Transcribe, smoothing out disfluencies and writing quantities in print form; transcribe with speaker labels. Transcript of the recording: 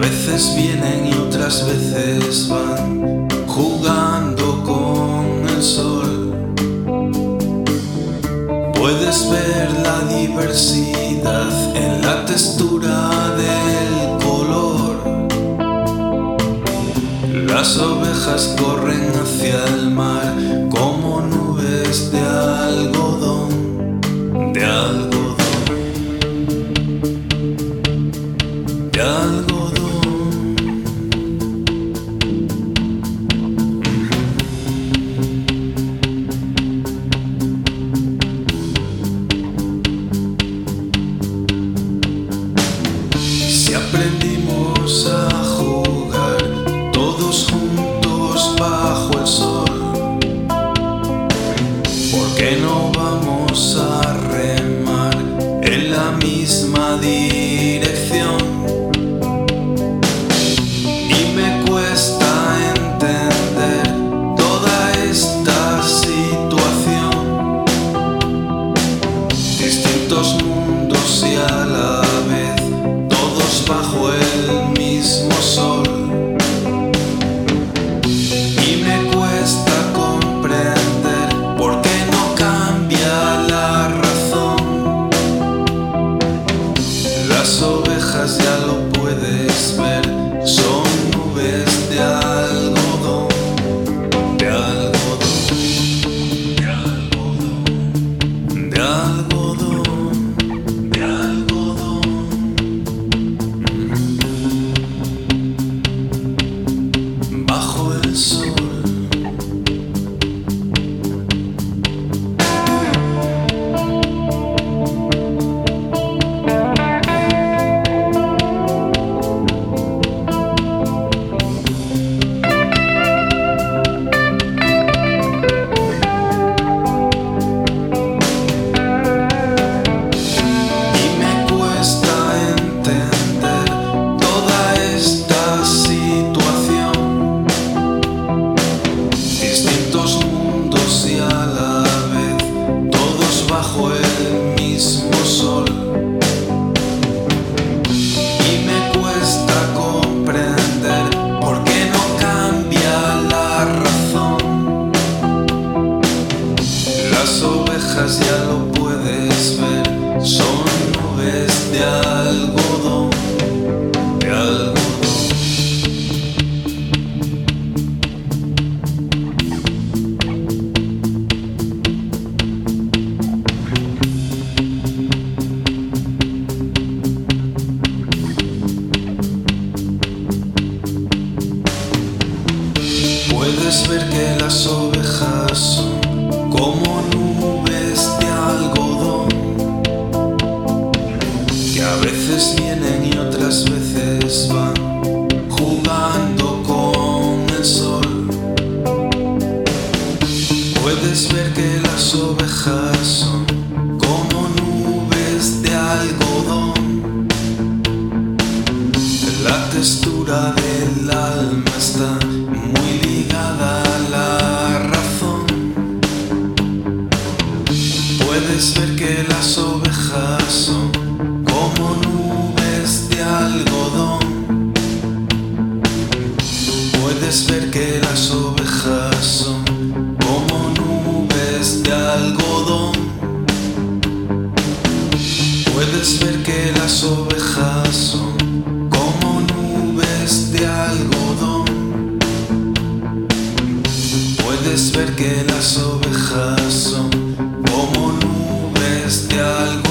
Speaker 1: veces vienen y otras veces van, jugando con el sol. Puedes ver la diversidad en la textura del color. Las ovejas corren hacia el mar como nubes de algodón, de algodón, de algodón. Si aprendimos a jugar todos juntos bajo el sol, ¿por qué no vamos a remar en la misma dirección? Y me cuesta entender toda esta situación, distintos mundos y a la vez todos bajo el mismo sol. Y me cuesta comprender por qué no cambia la razón. Las ovejas, ya lo puedes ver, son nubes de algodón, de algodón, de algodón, de algodón, de algodón. Bajo el sol. Bajo el mismo sol. Y me cuesta comprender por qué no cambia la razón. Las ovejas, ya lo puedes ver, son nubes de algodón, de algodón. Puedes ver que las ovejas son como nubes de algodón, que a veces vienen y otras veces van, jugando con el sol. Puedes ver que las ovejas son como nubes de algodón. La textura del alma está muy ligada a la razón. Puedes ver que las ovejas son como nubes de algodón. Puedes ver que las ovejas son como nubes de algodón. Puedes ver que las ovejas son como nubes de algodón. Puedes ver que las ovejas son como nubes de algodón.